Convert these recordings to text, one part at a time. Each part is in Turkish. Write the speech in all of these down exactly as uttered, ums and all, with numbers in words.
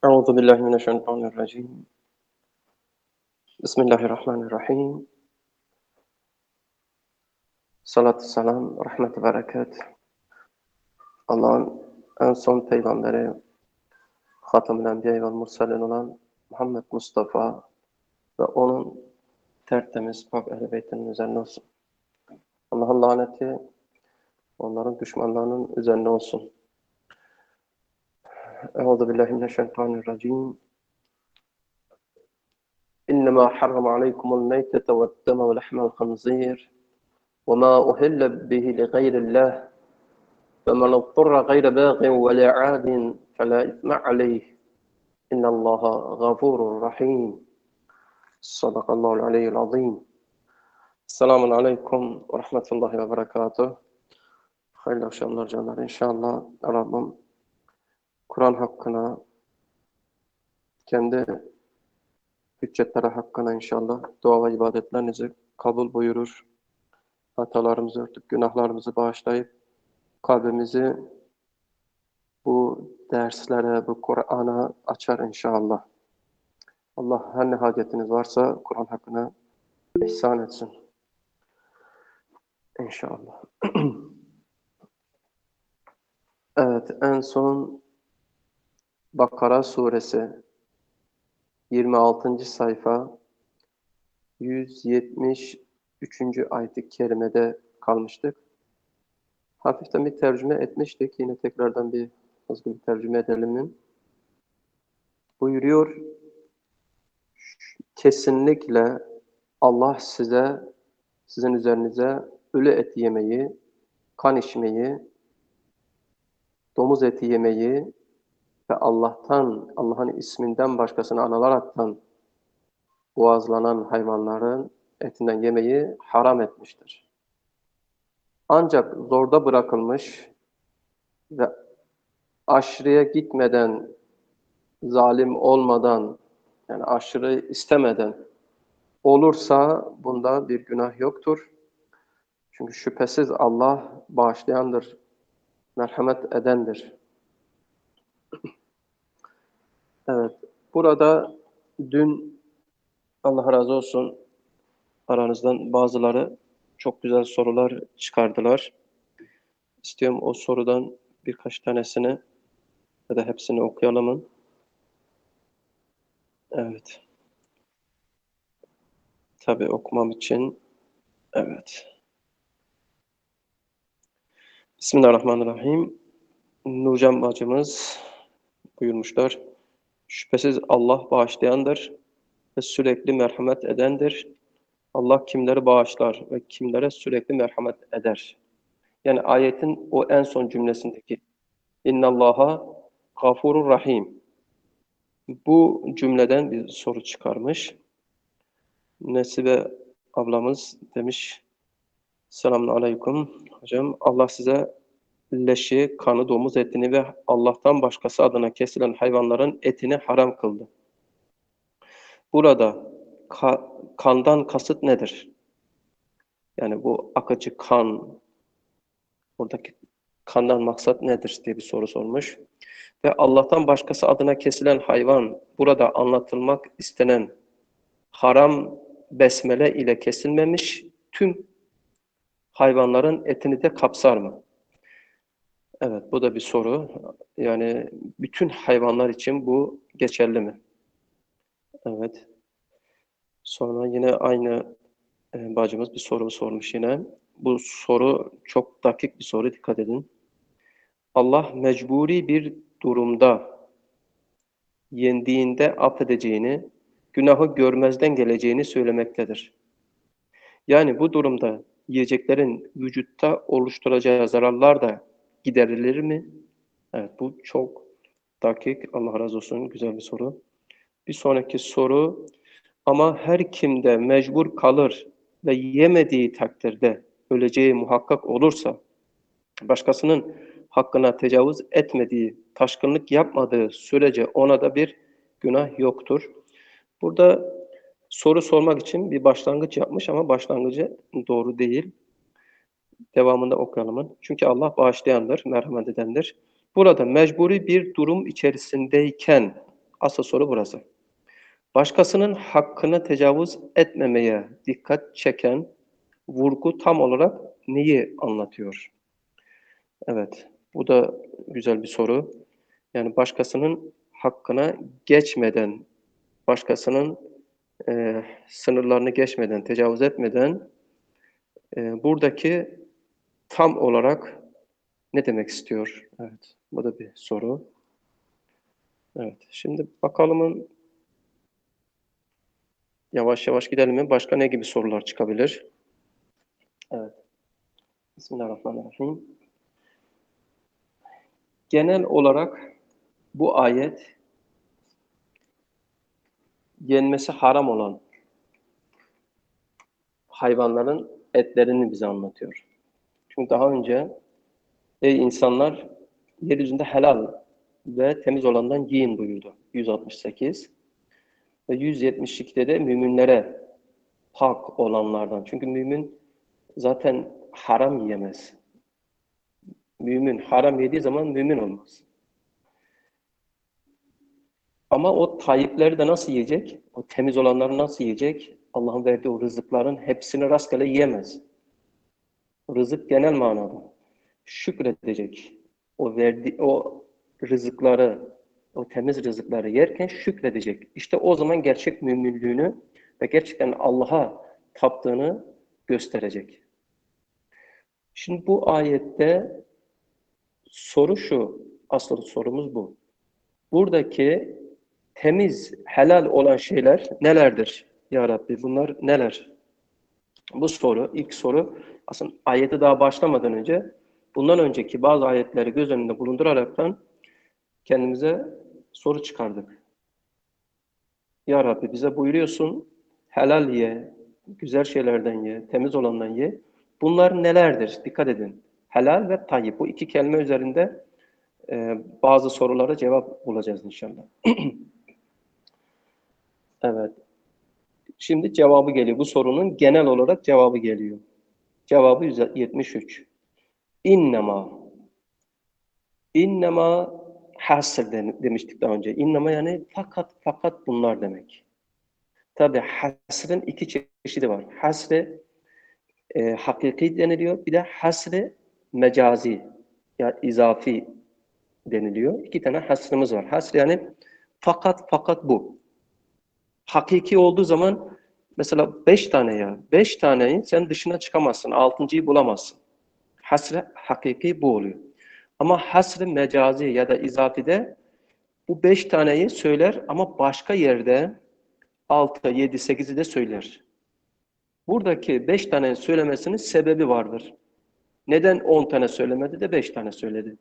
Euzu billahi mineşşeytanirracim. Bismillahirrahmanirrahim. Salatü selam, rahmet ve bereket. Allah'ın en son peygamberi, Hatemül Enbiya ve Murselin olan Muhammed Mustafa ve onun tertemiz pak ehl-i beytinin üzerine olsun. Allah'ın laneti onların düşmanlarının üzerine olsun. Euzu billahi mineşşeytanirracim. İnnemâ harrama aleykumul meytete ve'd-deme ve lahmel khinzîr ve mâ uhille bihi li gayrillah. فَمَنِ اضْطُرَّ غَيْرَ بَاغٍ وَلَا عَادٍ فَلَا إِثْمَ عَلَيْهِ إِنَّ اللّٰهَ غَفُورٌ رَحِيمٌ. Sadakallahu aleyhil azim. Selamun aleyküm ve rahmetullahi ve berekatuhu. Hayırlı akşamlar canlar. İnşallah Rabbim Kur'an hakkına, kendi hüccetleri hakkına inşallah dua ve ibadetlerinizi kabul buyurur. Hatalarımızı örtüp, günahlarımızı bağışlayıp, kalbimizi bu derslere, bu Kur'an'a açar inşallah. Allah her ne hacetiniz varsa Kur'an hakkına ihsan etsin. İnşallah. Evet, en son Bakara suresi yirmi altıncı sayfa yüz yetmiş üçüncü ayet-i kerimede kalmıştık. Hafiften bir tercüme etmiştik. Yine tekrardan bir hızlı bir tercüme edelim. Buyuruyor, kesinlikle Allah size, sizin üzerinize ölü et yemeyi, kan içmeyi, domuz eti yemeyi ve Allah'tan, Allah'ın isminden başkasını anılaraktan boğazlanan hayvanların etinden yemeyi haram etmiştir. Ancak zorda bırakılmış ve aşırıya gitmeden, zalim olmadan, yani aşırı istemeden olursa bunda bir günah yoktur. Çünkü şüphesiz Allah bağışlayandır, merhamet edendir. Evet, burada dün Allah razı olsun aranızdan bazıları çok güzel sorular çıkardılar. İstiyorum o sorudan birkaç tanesini ya da hepsini okuyalım. Evet. Tabii okumam için. Evet. Bismillahirrahmanirrahim. Nurcan bacımız buyurmuşlar. Şüphesiz Allah bağışlayandır ve sürekli merhamet edendir. Allah kimleri bağışlar ve kimlere sürekli merhamet eder. Yani ayetin o en son cümlesindeki İnnallaha gafurur rahim. Bu cümleden bir soru çıkarmış. Nesibe ablamız demiş, selamun aleyküm hocam. Allah size leşi, kanı, domuz etini ve Allah'tan başkası adına kesilen hayvanların etini haram kıldı. Burada ka kandan kasıt nedir? Yani bu akıcı kan, buradaki kandan maksat nedir diye bir soru sormuş. Ve Allah'tan başkası adına kesilen hayvan, burada anlatılmak istenen haram besmele ile kesilmemiş tüm hayvanların etini de kapsar mı? Evet, bu da bir soru. Yani bütün hayvanlar için bu geçerli mi? Evet. Sonra yine aynı e, bacımız bir soru sormuş yine. Bu soru çok dakik bir soru, dikkat edin. Allah mecburi bir durumda yendiğinde affedeceğini, günahı görmezden geleceğini söylemektedir. Yani bu durumda yiyeceklerin vücutta oluşturacağı zararlar da giderilir mi? Evet, bu çok dakik. Allah razı olsun. Güzel bir soru. Bir sonraki soru. Ama her kimde mecbur kalır ve yemediği takdirde öleceği muhakkak olursa, başkasının hakkına tecavüz etmediği, taşkınlık yapmadığı sürece ona da bir günah yoktur. Burada soru sormak için bir başlangıç yapmış ama başlangıcı doğru değil. Devamında okuyalım. Çünkü Allah bağışlayandır, merhamet edendir. Burada mecburi bir durum içerisindeyken Asıl soru burası. Başkasının hakkına tecavüz etmemeye dikkat çeken vurgu tam olarak neyi anlatıyor? Evet, bu da güzel bir soru. Yani başkasının hakkına geçmeden, başkasının eee, sınırlarını geçmeden, tecavüz etmeden eee, buradaki tam olarak ne demek istiyor? Evet, bu da bir soru. Evet, şimdi bakalım yavaş yavaş gidelim mi? Başka ne gibi sorular çıkabilir? Evet, Bismillahirrahmanirrahim. Genel olarak bu ayet yenmesi haram olan hayvanların etlerini bize anlatıyor. Çünkü daha önce ey insanlar yeryüzünde helal ve temiz olandan yiyin buyurdu. yüz altmış sekiz ve yüz yetmiş ikide de müminlere pak olanlardan. Çünkü mümin zaten haram yiyemez. Mümin haram yediği zaman mümin olmaz. Ama o tayyipleri de nasıl yiyecek? O temiz olanları nasıl yiyecek? Allah'ın verdiği o rızıkların hepsini rastgele yiyemez. Rızık genel manada. Şükredecek. O verdiği o rızıkları, o temiz rızıkları yerken şükredecek. İşte o zaman gerçek müminliğini ve gerçekten Allah'a taptığını gösterecek. Şimdi bu ayette soru şu, asıl sorumuz bu. Buradaki temiz, helal olan şeyler nelerdir ya Rabbi? Bunlar neler? Bu soru, ilk soru aslında ayete daha başlamadan önce bundan önceki bazı ayetleri göz önünde bulunduraraktan kendimize soru çıkardık. Ya Rabbi bize buyuruyorsun, helal ye, güzel şeylerden ye, temiz olandan ye. Bunlar nelerdir? Dikkat edin. Helal ve tayyib. Bu iki kelime üzerinde e, bazı sorulara cevap bulacağız inşallah. Evet. Şimdi cevabı geliyor. Bu sorunun genel olarak cevabı geliyor. Cevabı yüz yetmiş üç. İnnema. İnnema hasr demiştik daha önce. İnnema yani fakat fakat bunlar demek. Tabi hasrın iki çeşidi var. Hasre e, hakiki deniliyor. Bir de hasre mecazi ya izafi deniliyor. İki tane hasrımız var. Hasr yani fakat fakat bu. Hakiki olduğu zaman mesela beş tane ya. Beş taneyi sen dışına çıkamazsın. Altıncıyı bulamazsın. Hasre hakiki bu oluyor. Ama hasr-ı mecazi ya da izafide bu beş taneyi söyler ama başka yerde altı, yedi, sekizi de söyler. Buradaki beş tane söylemesinin sebebi vardır. Neden on tane söylemedi de beş tane söyledi?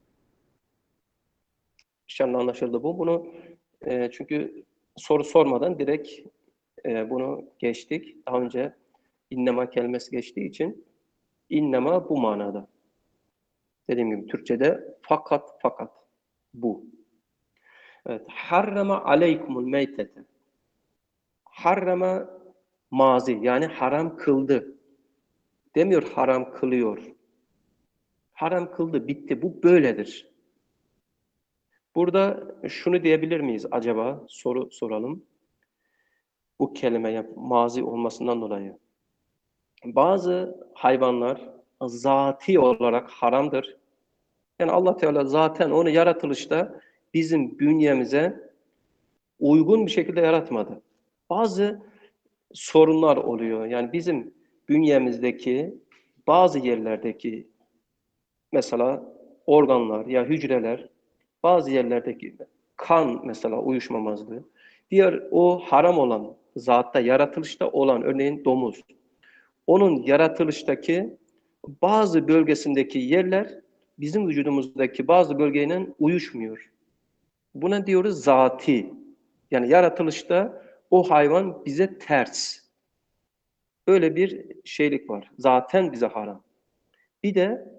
İnşallah anlaşıldı bu. Bunu e, çünkü soru sormadan direkt e, bunu geçtik. Daha önce innema kelimesi geçtiği için innema bu manada. Dediğim gibi Türkçe'de fakat fakat bu. Evet. Harrama aleykumul meytete. Harrama mazi yani haram kıldı. Demiyor haram kılıyor. Haram kıldı, bitti. Bu böyledir. Burada şunu diyebilir miyiz acaba? Soru soralım. Bu kelimeye mazi olmasından dolayı. Bazı hayvanlar zati olarak haramdır. Yani Allah Teala zaten onu yaratılışta bizim bünyemize uygun bir şekilde yaratmadı. Bazı sorunlar oluyor. Yani bizim bünyemizdeki bazı yerlerdeki mesela organlar ya hücreler bazı yerlerdeki kan mesela uyuşmamazlığı. Diğer o haram olan zatta yaratılışta olan örneğin domuz. Onun yaratılıştaki bazı bölgesindeki yerler bizim vücudumuzdaki bazı bölgeyle uyuşmuyor. Buna diyoruz zati. Yani yaratılışta o hayvan bize ters. Öyle bir şeylik var. Zaten bize haram. Bir de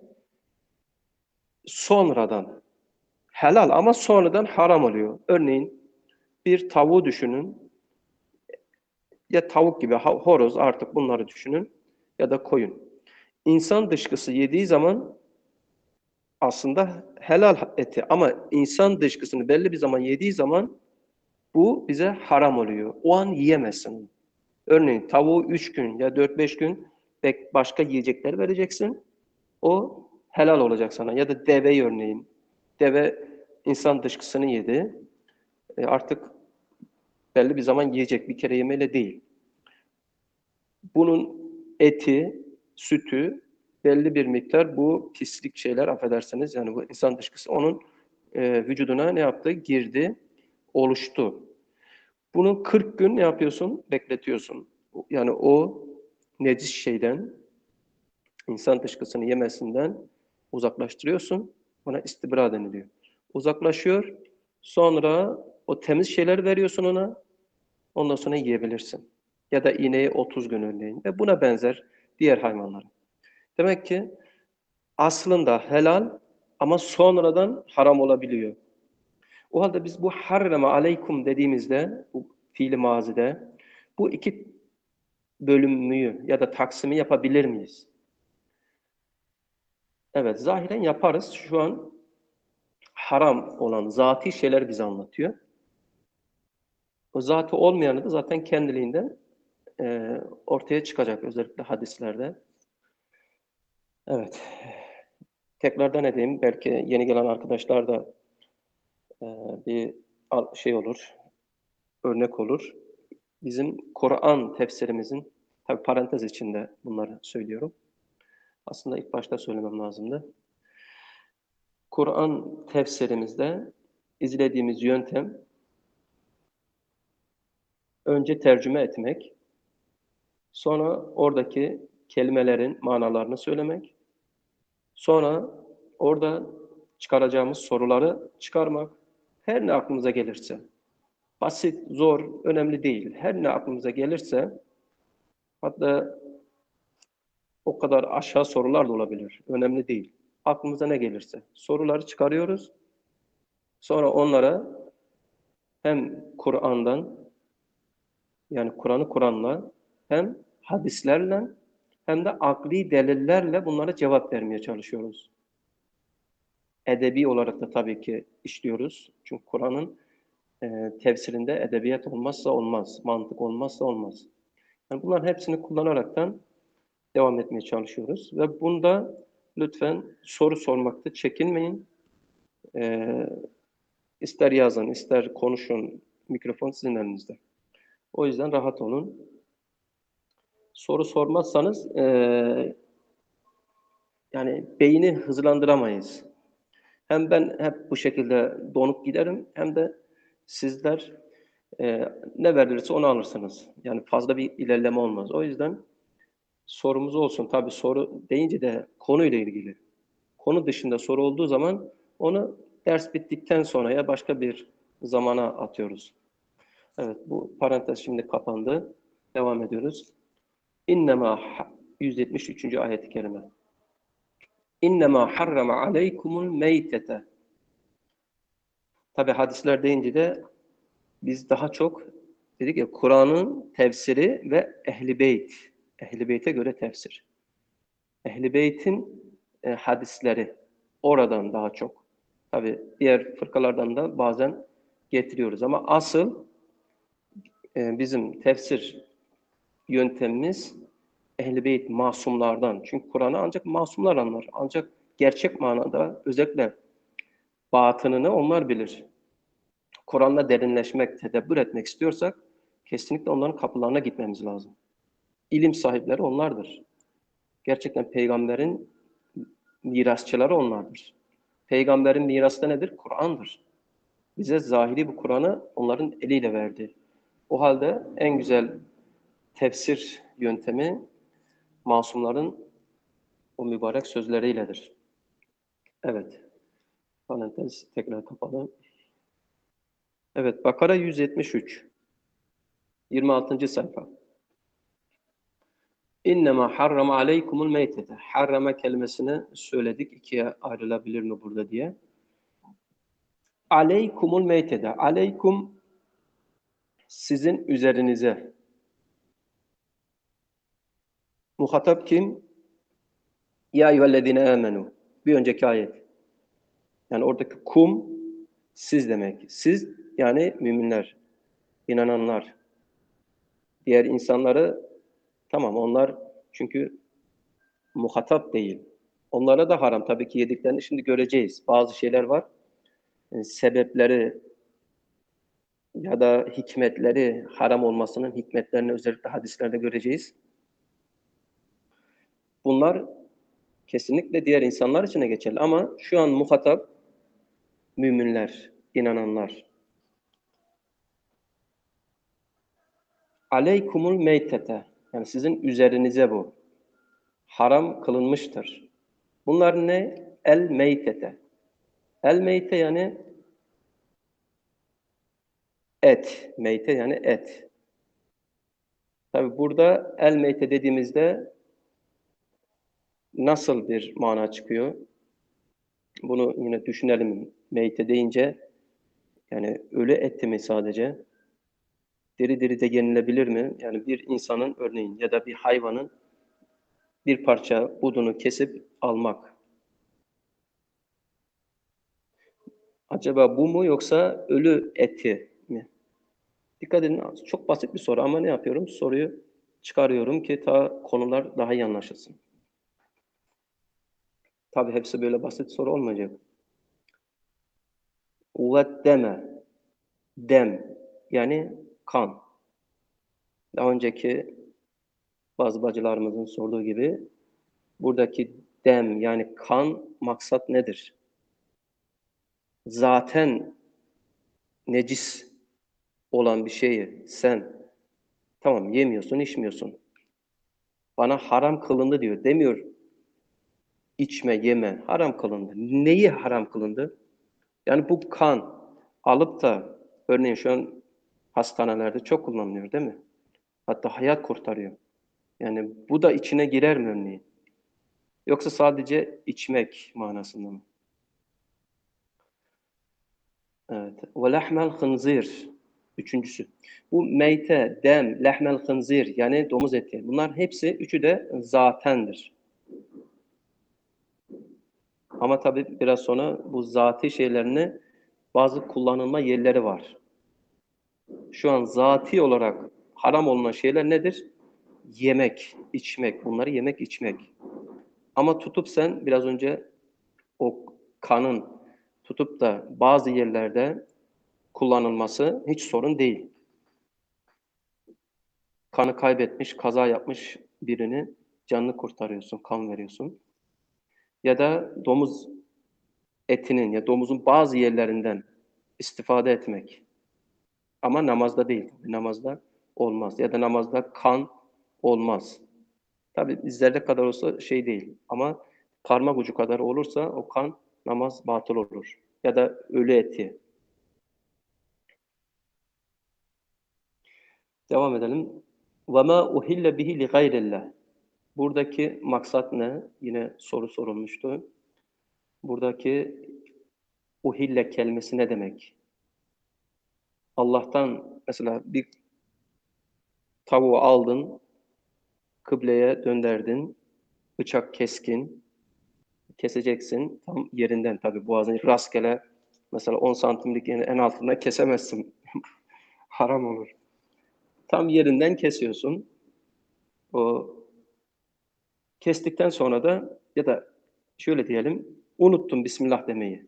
sonradan helal ama sonradan haram oluyor. Örneğin bir tavuğu düşünün. Ya tavuk gibi horoz artık bunları düşünün ya da koyun. İnsan dışkısı yediği zaman aslında helal eti ama insan dışkısını belli bir zaman yediği zaman Bu bize haram oluyor. O an yiyemezsin. Örneğin tavuğu üç gün ya dört beş gün başka yiyecekler vereceksin. O helal olacak sana. Ya da deve örneğin. Deve insan dışkısını yedi. E artık belli bir zaman yiyecek. Bir kere yemeyle değil. Bunun eti, sütü belli bir miktar bu pislik şeyler affedersiniz. Yani bu insan dışkısı onun e, vücuduna ne yaptı? Girdi, oluştu. Bunu kırk gün ne yapıyorsun? Bekletiyorsun. Yani o necis şeyden, insan dışkısını yemesinden uzaklaştırıyorsun. Ona istibra deniliyor. Uzaklaşıyor. Sonra o temiz şeyler veriyorsun ona. Ondan sonra yiyebilirsin. Ya da ineği otuz gün örneğin. Ve buna benzer diğer hayvanları. Demek ki aslında helal ama sonradan haram olabiliyor. O halde biz bu harreme aleykum dediğimizde, bu fiili mazide, bu iki bölümü ya da taksimi yapabilir miyiz? Evet, zahiren yaparız. Şu an haram olan zati şeyler bize anlatıyor. O zatı olmayanı da zaten kendiliğinden e, ortaya çıkacak özellikle hadislerde. Evet. Tekrardan edeyim. Belki yeni gelen arkadaşlar da e, bir şey olur, örnek olur. Bizim Kur'an tefsirimizin, tabi parantez içinde bunları söylüyorum. Aslında ilk başta söylemem lazımdı. Kur'an tefsirimizde izlediğimiz yöntem önce tercüme etmek, sonra oradaki kelimelerin manalarını söylemek, sonra orada çıkaracağımız soruları çıkarmak, her ne aklımıza gelirse. Basit, zor, önemli değil. Her ne aklımıza gelirse, hatta o kadar aşağı sorular da olabilir. Önemli değil. Aklımıza ne gelirse. Soruları çıkarıyoruz. Sonra onlara hem Kur'an'dan, yani Kur'an'ı Kur'an'la, hem hadislerle, hem de akli delillerle bunlara cevap vermeye çalışıyoruz. Edebi olarak da tabii ki işliyoruz. Çünkü Kur'an'ın e, tefsirinde edebiyat olmazsa olmaz, mantık olmazsa olmaz. Yani bunların hepsini kullanaraktan devam etmeye çalışıyoruz. Ve bunda lütfen soru sormakta çekinmeyin. Ee, ister yazın, ister konuşun. Mikrofon sizin elinizde. O yüzden rahat olun. Soru sormazsanız ee, yani beyni hızlandıramayız. Hem ben hep bu şekilde donup giderim, hem de sizler e, ne verilirse onu alırsınız. Yani fazla bir ilerleme olmaz. O yüzden sorumuz olsun. Tabii soru deyince de konuyla ilgili. Konu dışında soru olduğu zaman onu ders bittikten sonra ya başka bir zamana atıyoruz. Evet, bu parantez şimdi kapandı. Devam ediyoruz. İnnemâ yüz yetmiş üçüncü ayet-i kerime. İnnemâ harrama aleykumul meytete. Tabi hadisler deyince de biz daha çok dedik ya Kur'an'ın tefsiri ve Ehl-i Beyt. Ehl-i Beyt'e göre tefsir. Ehl-i Beyt'in e, hadisleri oradan daha çok. Tabi diğer fırkalardan da bazen getiriyoruz ama asıl e, bizim tefsir yöntemimiz Ehl-i Beyt masumlardan. Çünkü Kur'an'ı ancak masumlar anlar. Ancak gerçek manada özellikle batınını onlar bilir. Kur'an'la derinleşmek, tedebbür etmek istiyorsak kesinlikle onların kapılarına gitmemiz lazım. İlim sahipleri onlardır. Gerçekten peygamberin mirasçıları onlardır. Peygamberin mirası da nedir? Kur'an'dır. Bize zahiri bu Kur'an'ı onların eliyle verdi. O halde en güzel tefsir yöntemi masumların o mübarek sözleriyledir. Evet. Parantez tekrar kapalı. Evet. Bakara yüz yetmiş üç. yirmi altıncı sayfa. İnnemâ harrama aleykumul meytete. Harrama kelimesini söyledik. İkiye ayrılabilir mi burada diye. Aleykumul meytete. Aleykum sizin üzerinize. Muhatap kim? Ya eyyühellezine amenu. Bir önceki ayet. Yani oradaki kum siz demek. Siz yani müminler. inananlar. Diğer insanları, tamam onlar çünkü muhatap değil. Onlara da haram tabii ki yediklerini şimdi göreceğiz. Bazı şeyler var. e, Sebepleri ya da hikmetleri haram olmasının hikmetlerini özellikle hadislerde göreceğiz. Bunlar kesinlikle diğer insanlar için de geçerli ama şu an muhatap müminler, inananlar. Aleykumul meytete, yani sizin üzerinize bu haram kılınmıştır. Bunlar ne? El meytete. El meyte yani et. Meyte yani et. Tabi burada el meyte dediğimizde nasıl bir mana çıkıyor? Bunu yine düşünelim. Meyte deyince yani ölü eti mi sadece? Diri diri de yenilebilir mi? Yani bir insanın örneğin ya da bir hayvanın bir parça budunu kesip almak. Acaba bu mu yoksa ölü eti mi? Dikkat edin, çok basit bir soru ama ne yapıyorum? Soruyu çıkarıyorum ki ta konular daha iyi anlaşılsın. Tabii hepsi böyle basit soru olmayacak. Uveddeme, dem yani kan. Daha önceki bazı bacılarımızın sorduğu gibi buradaki dem yani kan maksat nedir? Zaten necis olan bir şeyi sen tamam yemiyorsun, içmiyorsun. Bana haram kılındı diyor. Demiyor içme, yeme. Haram kılındı. Neyi haram kılındı? Yani bu kan alıp da örneğin şu an hastanelerde çok kullanılıyor değil mi? Hatta hayat kurtarıyor. Yani bu da içine girer mi örneğin? Yoksa sadece içmek manasında mı? Evet. Ve lehmel hınzir. Üçüncüsü. Bu meyte, dem, lehmel hınzir yani domuz eti. Bunlar hepsi üçü de zatendir. Ama tabii biraz sonra bu zati şeylerini bazı kullanılma yerleri var. Şu an zati olarak haram olunan şeyler nedir? Yemek, içmek. Bunları yemek, içmek. Ama tutup sen biraz önce o kanın tutup da bazı yerlerde kullanılması hiç sorun değil. Kanı kaybetmiş, kaza yapmış birini canını kurtarıyorsun, kan veriyorsun. Ya da domuz etinin ya domuzun bazı yerlerinden istifade etmek. Ama namazda değil. Namazda olmaz. Ya da namazda kan olmaz. Tabii zerre kadar olsa şey değil. Ama parmak ucu kadar olursa o kan namaz batıl olur. Ya da ölü eti. Devam edelim. وَمَا اُهِلَّ بِهِ لِغَيْرِ اللّٰهِ Buradaki maksat ne? Yine soru sorulmuştu. Buradaki uhille kelimesi ne demek? Allah'tan mesela bir tavuğu aldın, kıbleye dönderdin, bıçak keskin, keseceksin. Tam yerinden tabii boğazını rastgele mesela on santimlik yerin en altından kesemezsin. Haram olur. Tam yerinden kesiyorsun. O kestikten sonra da ya da şöyle diyelim, unuttun Bismillah demeyi.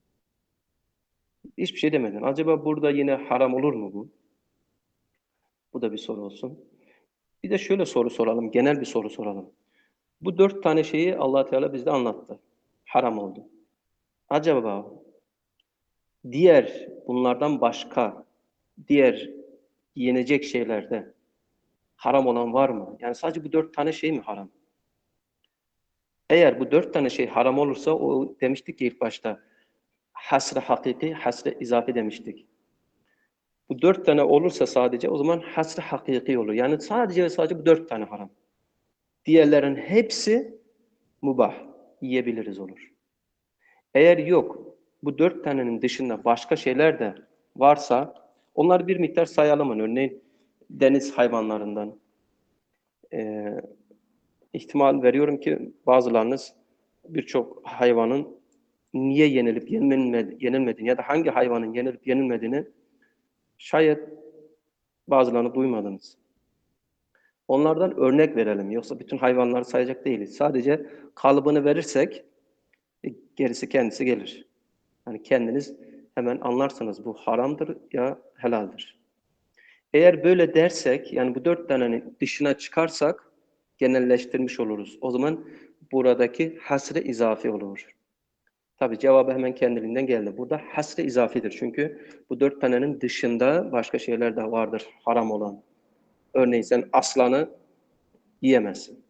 Hiçbir şey demedin. Acaba burada yine haram olur mu bu? Bu da bir soru olsun. Bir de şöyle soru soralım, genel bir soru soralım. Bu dört tane şeyi Allah Teala bizde anlattı. Haram oldu. Acaba diğer bunlardan başka diğer yenecek şeylerde haram olan var mı? Yani sadece bu dört tane şey mi haram? Eğer bu dört tane şey haram olursa o demiştik ki ilk başta hasre hakiki, hasre izafi demiştik. Bu dört tane olursa sadece o zaman hasre hakiki olur. Yani sadece ve sadece bu dört tane haram. Diğerlerin hepsi mubah, yiyebiliriz olur. Eğer yok, bu dört tanenin dışında başka şeyler de varsa onları bir miktar sayalım. Örneğin deniz hayvanlarından. Ee, ihtimal veriyorum ki bazılarınız birçok hayvanın niye yenilip yenilmediğini ya da hangi hayvanın yenilip yenilmediğini şayet Bazılarını duymadınız. Onlardan örnek verelim. Yoksa bütün hayvanları sayacak değiliz. Sadece kalıbını verirsek e, gerisi kendisi gelir. Yani kendiniz hemen anlarsınız bu haramdır ya helaldir. Eğer böyle dersek, yani bu dört tanenin dışına çıkarsak genelleştirmiş oluruz. O zaman buradaki hasre izafi olur. Tabii cevabı hemen kendiliğinden geldi. Burada hasre izafidir. Çünkü bu dört tanenin dışında başka şeyler de vardır haram olan. Örneğin sen aslanı yiyemezsin.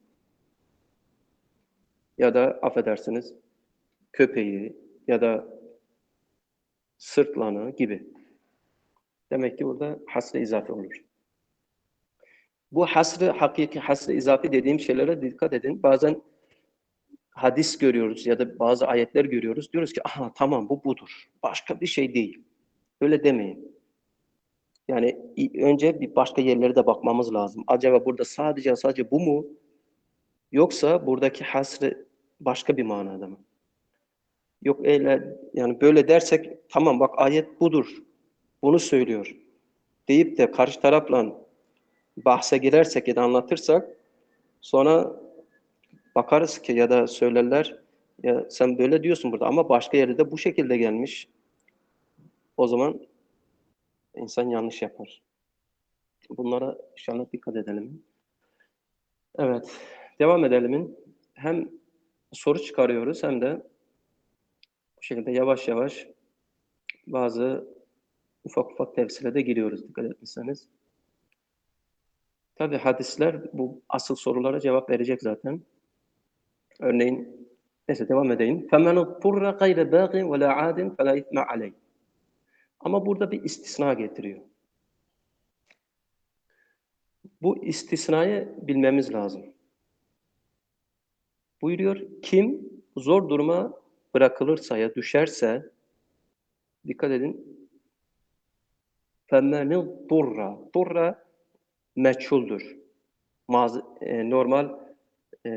Ya da affedersiniz köpeği ya da sırtlanı gibi. Demek ki burada hasre izafi olur. Bu hasrı, hakiki hasrı izafi dediğim şeylere dikkat edin. Bazen hadis görüyoruz ya da bazı ayetler görüyoruz. Diyoruz ki aha tamam bu budur. Başka bir şey değil. Öyle demeyin. Yani önce bir başka yerlere de bakmamız lazım. Acaba burada sadece sadece bu mu? Yoksa buradaki hasrı başka bir manada mı? Yok öyle yani böyle dersek tamam bak ayet budur. Bunu söylüyor. Deyip de karşı tarafla bahse girersek ya da anlatırsak sonra bakarız ki ya da söylerler ya sen böyle diyorsun burada ama başka yerde de bu şekilde gelmiş. O zaman insan yanlış yapar. Bunlara inşallah dikkat edelim. Evet. Devam edelim. Hem soru çıkarıyoruz hem de bu şekilde yavaş yavaş bazı ufak ufak tefsire de giriyoruz dikkat etmişseniz. Tabi hadisler bu asıl sorulara cevap verecek zaten. Örneğin neyse devam edeyim. فَمَنُ اضْطُرَّ غَيْرَ بَاغٍ وَلَا عَادٍ فَلَا اِثْمَ عَلَيْهِ. Ama burada bir istisna getiriyor. Bu istisnayı bilmemiz lazım. Buyuruyor, kim zor duruma bırakılırsa ya düşerse, dikkat edin, فَمَنِ اضْطُرَّ Durra meçhuldür. Maz e, normal e,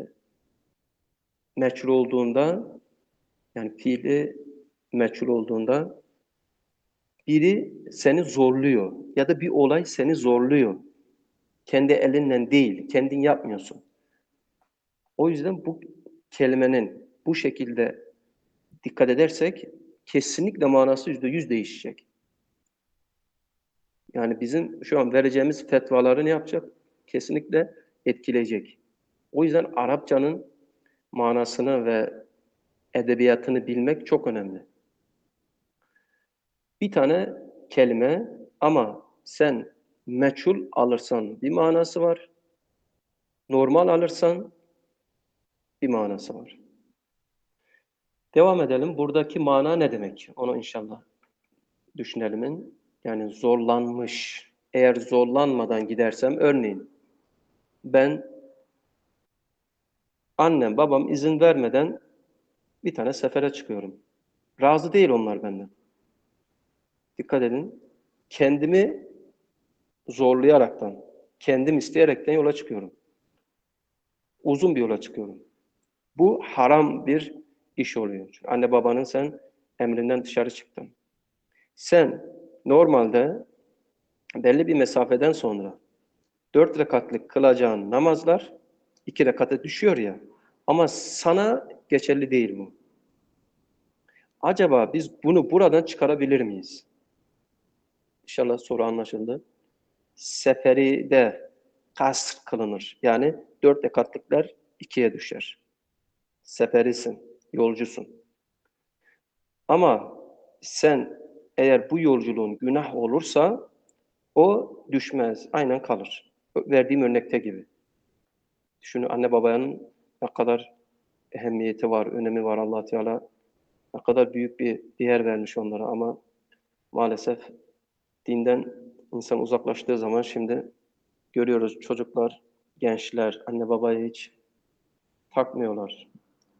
meçhul olduğunda, yani fiili meçhul olduğunda biri seni zorluyor ya da bir olay seni zorluyor. Kendi elinden değil, kendin yapmıyorsun. O yüzden bu kelimenin bu şekilde dikkat edersek kesinlikle manası yüzde yüz değişecek. Yani bizim şu an vereceğimiz fetvaları ne yapacak? Kesinlikle etkileyecek. O yüzden Arapçanın manasını ve edebiyatını bilmek çok önemli. Bir tane kelime ama sen meçhul alırsan bir manası var. Normal alırsan bir manası var. Devam edelim. Buradaki mana ne demek? Onu inşallah düşünelim. Yani zorlanmış. Eğer zorlanmadan gidersem örneğin ben annem babam izin vermeden bir tane sefere çıkıyorum. Razı değil onlar benden. Dikkat edin. Kendimi zorlayaraktan, kendim isteyerekten yola çıkıyorum. Uzun bir yola çıkıyorum. Bu haram bir iş oluyor. Çünkü anne babanın sen emrinden dışarı çıktın. Sen normalde belli bir mesafeden sonra dört rekatlık kılacağın namazlar iki rekata düşüyor ya. Ama sana geçerli değil bu. Acaba biz bunu buradan çıkarabilir miyiz? İnşallah soru anlaşıldı. Seferide kasr kılınır. Yani dört rekatlıklar ikiye düşer. Seferisin, yolcusun. Ama sen eğer bu yolculuğun günah olursa o düşmez, aynen kalır. Verdiğim örnekte gibi. Şunu anne babanın ne kadar ehemmiyeti var, önemi var Allah Teala. Ne kadar büyük bir değer vermiş onlara ama maalesef dinden insan uzaklaştığı zaman şimdi görüyoruz çocuklar, gençler anne babayı hiç takmıyorlar.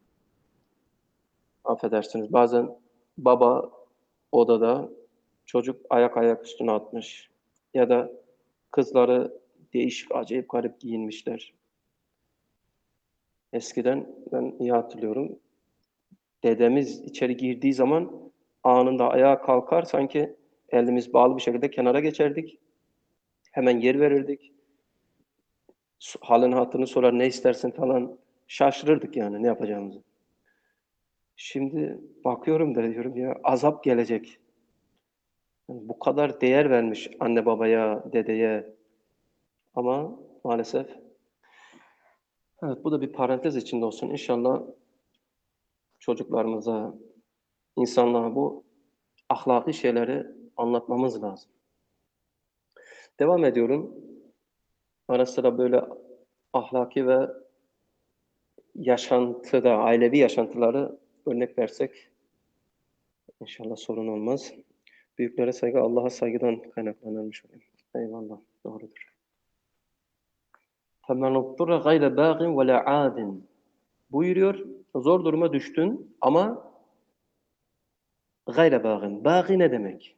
Affedersiniz bazen baba odada çocuk ayak ayak üstüne atmış ya da kızları değişik acayip garip giyinmişler. Eskiden ben iyi hatırlıyorum. Dedemiz içeri girdiği zaman anında ayağa kalkar sanki elimiz bağlı bir şekilde kenara geçerdik. Hemen yer verirdik. Halini hatırını sorar, ne istersin falan. Şaşırırdık yani ne yapacağımızı. Şimdi bakıyorum da diyorum ya azap gelecek. Yani bu kadar değer vermiş anne babaya, dedeye ama maalesef evet bu da bir parantez içinde olsun. İnşallah çocuklarımıza, insanlığa bu ahlaki şeyleri anlatmamız lazım. Devam ediyorum. Ara sıra böyle ahlaki ve yaşantıda, ailevi yaşantıları örnek versek inşallah sorun olmaz. Büyüklere saygı Allah'a saygıdan kaynaklanırmış. Eyvallah, doğrudur. فَمَنْ اُضْطُرَ غَيْرَ بَاغٍ وَلَا عَادٍ buyuruyor, zor duruma düştün ama gayre bağın. Bağı ne demek?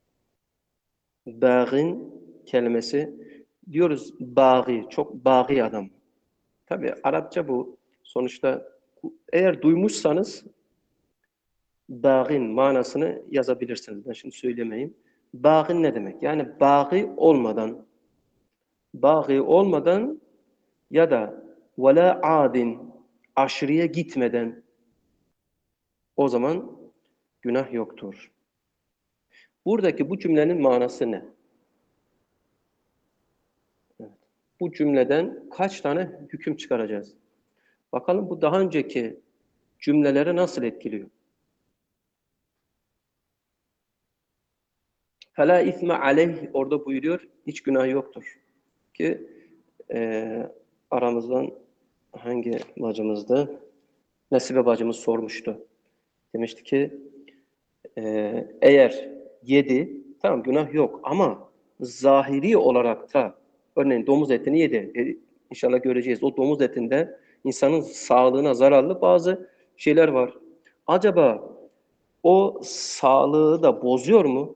Bağın kelimesi diyoruz bağı, çok bağı adam. Tabii Arapça bu. Sonuçta eğer duymuşsanız bağın manasını yazabilirsiniz. Ben şimdi söylemeyeyim. Bağın ne demek? Yani bağı olmadan bağı olmadan ya da vela adin aşırıya gitmeden o zaman günah yoktur. Buradaki bu cümlenin manası ne? Evet. Bu cümleden kaç tane hüküm çıkaracağız? Bakalım bu daha önceki cümleleri nasıl etkiliyor? فَلَا اِثْمَ عَلَيْهِ orada buyuruyor, hiç günah yoktur. Ki e, aramızdan hangi bacımızdı? Nesibe bacımız sormuştu. Demişti ki e, eğer yedi, tamam günah yok ama zahiri olarak da örneğin domuz etini yedi. E, inşallah göreceğiz. O domuz etinde insanın sağlığına zararlı bazı şeyler var. Acaba o sağlığı da bozuyor mu?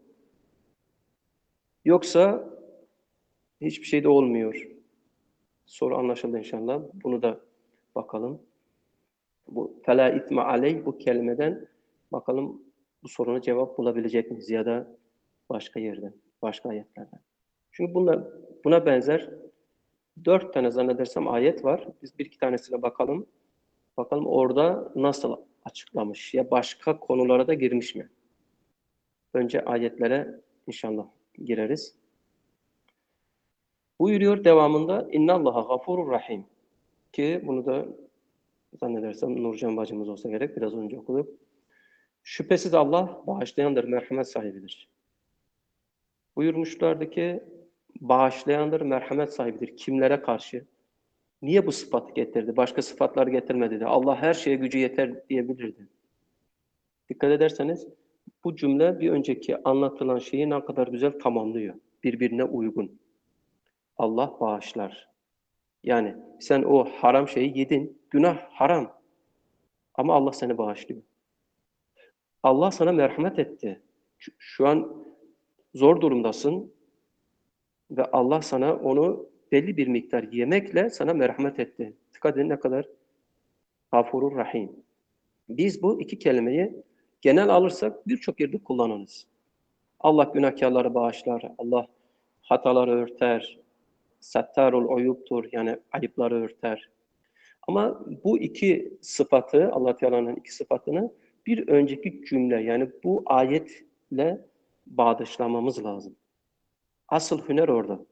Yoksa hiçbir şey de olmuyor. Soru anlaşıldı inşallah. Bunu da bakalım. Bu fela itme aleyh bu kelimeden bakalım bu soruna cevap bulabilecek miyiz ya da başka yerden, başka ayetlerden. Çünkü buna, buna benzer dört tane zannedersem ayet var. Biz bir iki tanesine bakalım. Bakalım orada nasıl açıklamış ya başka konulara da girmiş mi? Önce ayetlere inşallah gireriz. Buyuruyor devamında İnnallaha gafurur rahim ki bunu da zannedersem Nurcan bacımız olsa gerek biraz önce okuduk. Şüphesiz Allah bağışlayandır, merhamet sahibidir. Buyurmuşlardı ki bağışlayandır, merhamet sahibidir. Kimlere karşı? Niye bu sıfatı getirdi? Başka sıfatlar getirmedi de. Allah her şeye gücü yeter diyebilirdi. Dikkat ederseniz bu cümle bir önceki anlatılan şeyi ne kadar güzel tamamlıyor. Birbirine uygun. Allah bağışlar. Yani sen o haram şeyi yedin. Günah haram. Ama Allah seni bağışlıyor. Allah sana merhamet etti. Şu an zor durumdasın ve Allah sana onu belli bir miktar yemekle sana merhamet etti. Dikkat edin ne kadar Gafurur Rahim. Biz bu iki kelimeyi genel alırsak birçok yerde kullanırız. Allah günahkarları bağışlar, Allah hataları örter, settarul uyubtur yani ayıpları örter. Ama bu iki sıfatı, Allah Teala'nın iki sıfatını bir önceki cümle yani bu ayetle bağdaşlamamız lazım. Asıl hüner orada.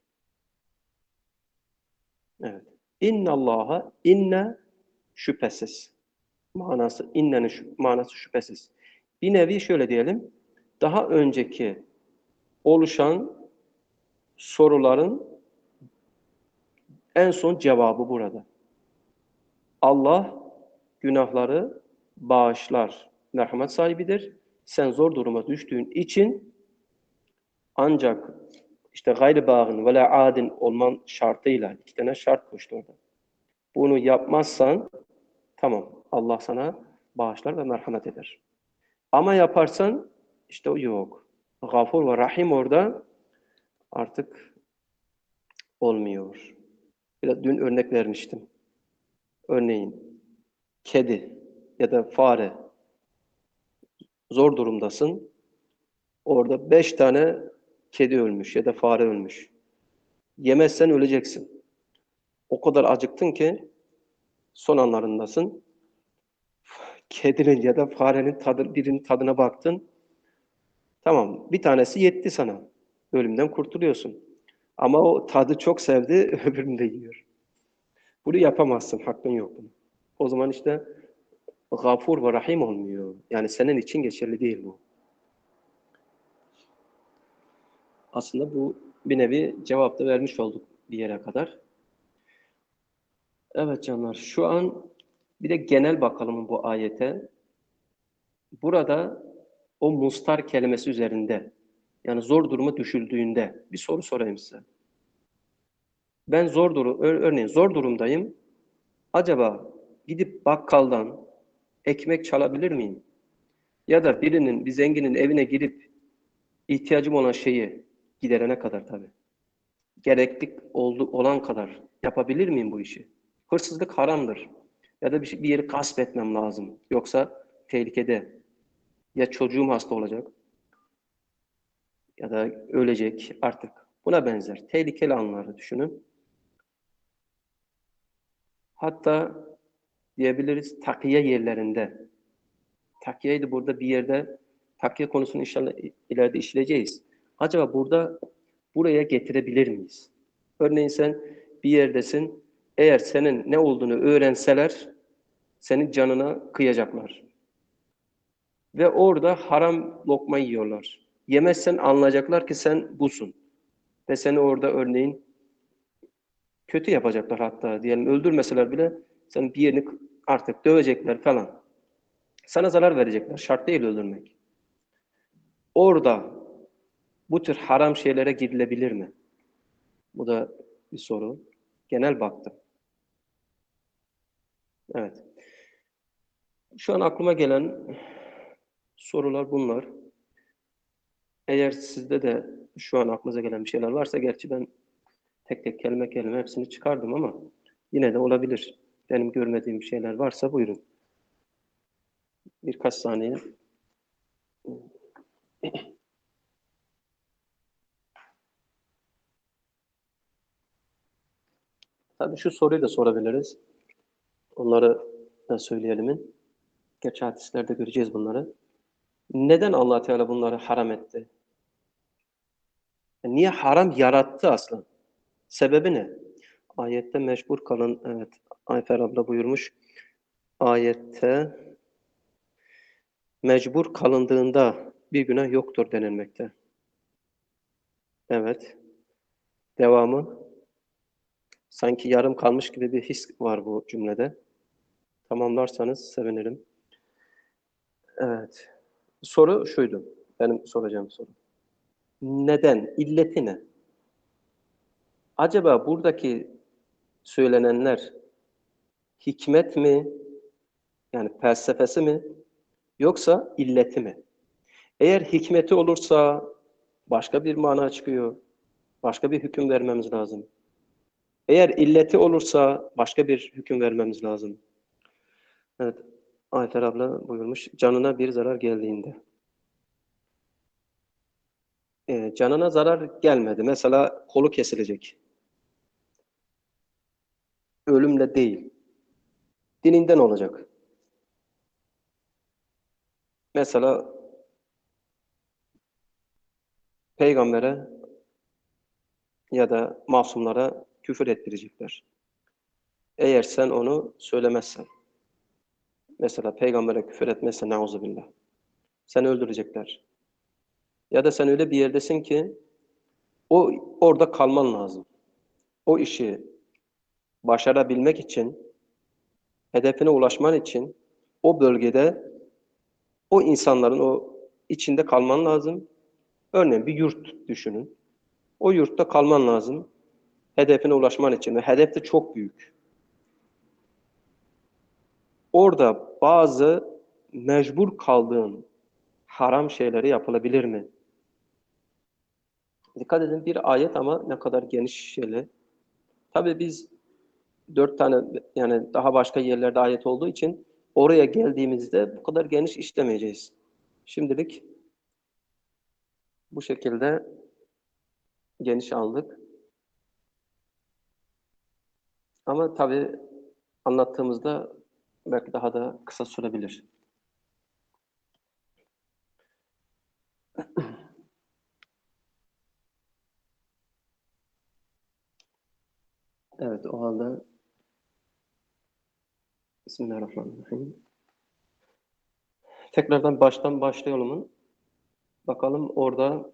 Evet. İnnallaha inne şüphesiz. Manası innenin manası şüphesiz. Bir nevi şöyle diyelim. Daha önceki oluşan soruların en son cevabı burada. Allah günahları bağışlar, merhamet sahibidir. Sen zor duruma düştüğün için ancak işte gayri bağın ve la adin olman şartıyla iki tane şart koştu orada. Bunu yapmazsan tamam Allah sana bağışlar ve merhamet eder. Ama yaparsan işte o yok. Gafur ve Rahim orada artık olmuyor. Biraz dün örnek vermiştim. Örneğin kedi ya da fare zor durumdasın. Orada beş tane kedi ölmüş ya da fare ölmüş. Yemezsen öleceksin. O kadar acıktın ki son anlarındasın. Kedinin ya da farenin tadı, birinin tadına baktın. Tamam, bir tanesi yetti sana. Ölümden kurtuluyorsun. Ama o tadı çok sevdi, öbürünü de yiyor. Bunu yapamazsın, hakkın yok buna. O zaman işte Gafur ve Rahim olmuyor. Yani senin için geçerli değil bu. Aslında bu bir nevi cevap da vermiş olduk bir yere kadar. Evet canlar, şu an bir de genel bakalım bu ayete. Burada o mustar kelimesi üzerinde, yani zor duruma düşüldüğünde bir soru sorayım size. Ben zor durum, örneğin zor durumdayım. Acaba gidip bakkaldan ekmek çalabilir miyim? Ya da birinin, bir zenginin evine girip ihtiyacım olan şeyi giderene kadar tabii. Gerekli oldu, olan kadar yapabilir miyim bu işi? Hırsızlık haramdır. Ya da bir, şey, bir yeri gasp etmem lazım. Yoksa tehlikede. Ya çocuğum hasta olacak ya da ölecek artık. Buna benzer. Tehlikeli anları düşünün. Hatta diyebiliriz takiye yerlerinde. Takiyeyi de burada bir yerde, takiye konusunu inşallah ileride işleyeceğiz. Acaba burada buraya getirebilir miyiz? Örneğin sen bir yerdesin. Eğer senin ne olduğunu öğrenseler senin canına kıyacaklar. Ve orada haram lokma yiyorlar. Yemezsen anlayacaklar ki sen busun. Ve seni orada örneğin kötü yapacaklar hatta. Diyelim öldürmeseler bile senin bir yerini artık dövecekler falan. Sana zarar verecekler. Şart değil öldürmek. Orada bu tür haram şeylere gidilebilir mi? Bu da bir soru. Genel baktım. Evet. Şu an aklıma gelen sorular bunlar. Eğer sizde de şu an aklınıza gelen bir şeyler varsa, gerçi ben tek tek kelime kelime hepsini çıkardım ama yine de olabilir. Benim görmediğim bir şeyler varsa buyurun. Birkaç saniye. Tabii şu soruyu da sorabiliriz. Onları da söyleyelim. Gerçi hadislerde göreceğiz bunları. Neden Allah Teala bunları haram etti? Niye haram yarattı aslında? Sebebi ne? Ayette mecbur kalın, evet, Ayfer abla buyurmuş. Ayette mecbur kalındığında bir günah yoktur denilmekte. Evet. Devamı. Sanki yarım kalmış gibi bir his var bu cümlede. Tamamlarsanız sevinirim. Evet. Soru şuydu. Benim soracağım soru. Neden? İlleti ne? Acaba buradaki söylenenler hikmet mi? Yani felsefesi mi? Yoksa illeti mi? Eğer hikmeti olursa başka bir mana çıkıyor. Başka bir hüküm vermemiz lazım. Eğer illeti olursa başka bir hüküm vermemiz lazım. Evet. Ayfer abla buyurmuş. Canına bir zarar geldiğinde. Ee, canına zarar gelmedi. Mesela kolu kesilecek. Ölümle değil. Dininden olacak. Mesela peygambere ya da masumlara küfür ettirecekler. Eğer sen onu söylemezsen, mesela peygambere küfür etmezsen nauzubillah, seni öldürecekler. Ya da sen öyle bir yerdesin ki o orada kalman lazım. O işi başarabilmek için, hedefine ulaşman için o bölgede o insanların o içinde kalman lazım. Örneğin bir yurt düşünün. O yurtta kalman lazım hedefine ulaşman için ve hedef de çok büyük. Orada bazı mecbur kaldığın haram şeyleri yapılabilir mi? Dikkat edin, bir ayet ama ne kadar geniş şeyle. Tabii biz dört tane, yani daha başka yerlerde ayet olduğu için oraya geldiğimizde bu kadar geniş işlemeyeceğiz. Şimdilik bu şekilde geniş aldık. Ama tabii anlattığımızda belki daha da kısa sürebilir. Evet, o halde Bismillahirrahmanirrahim. Tekrardan baştan başlayalım. Bakalım orada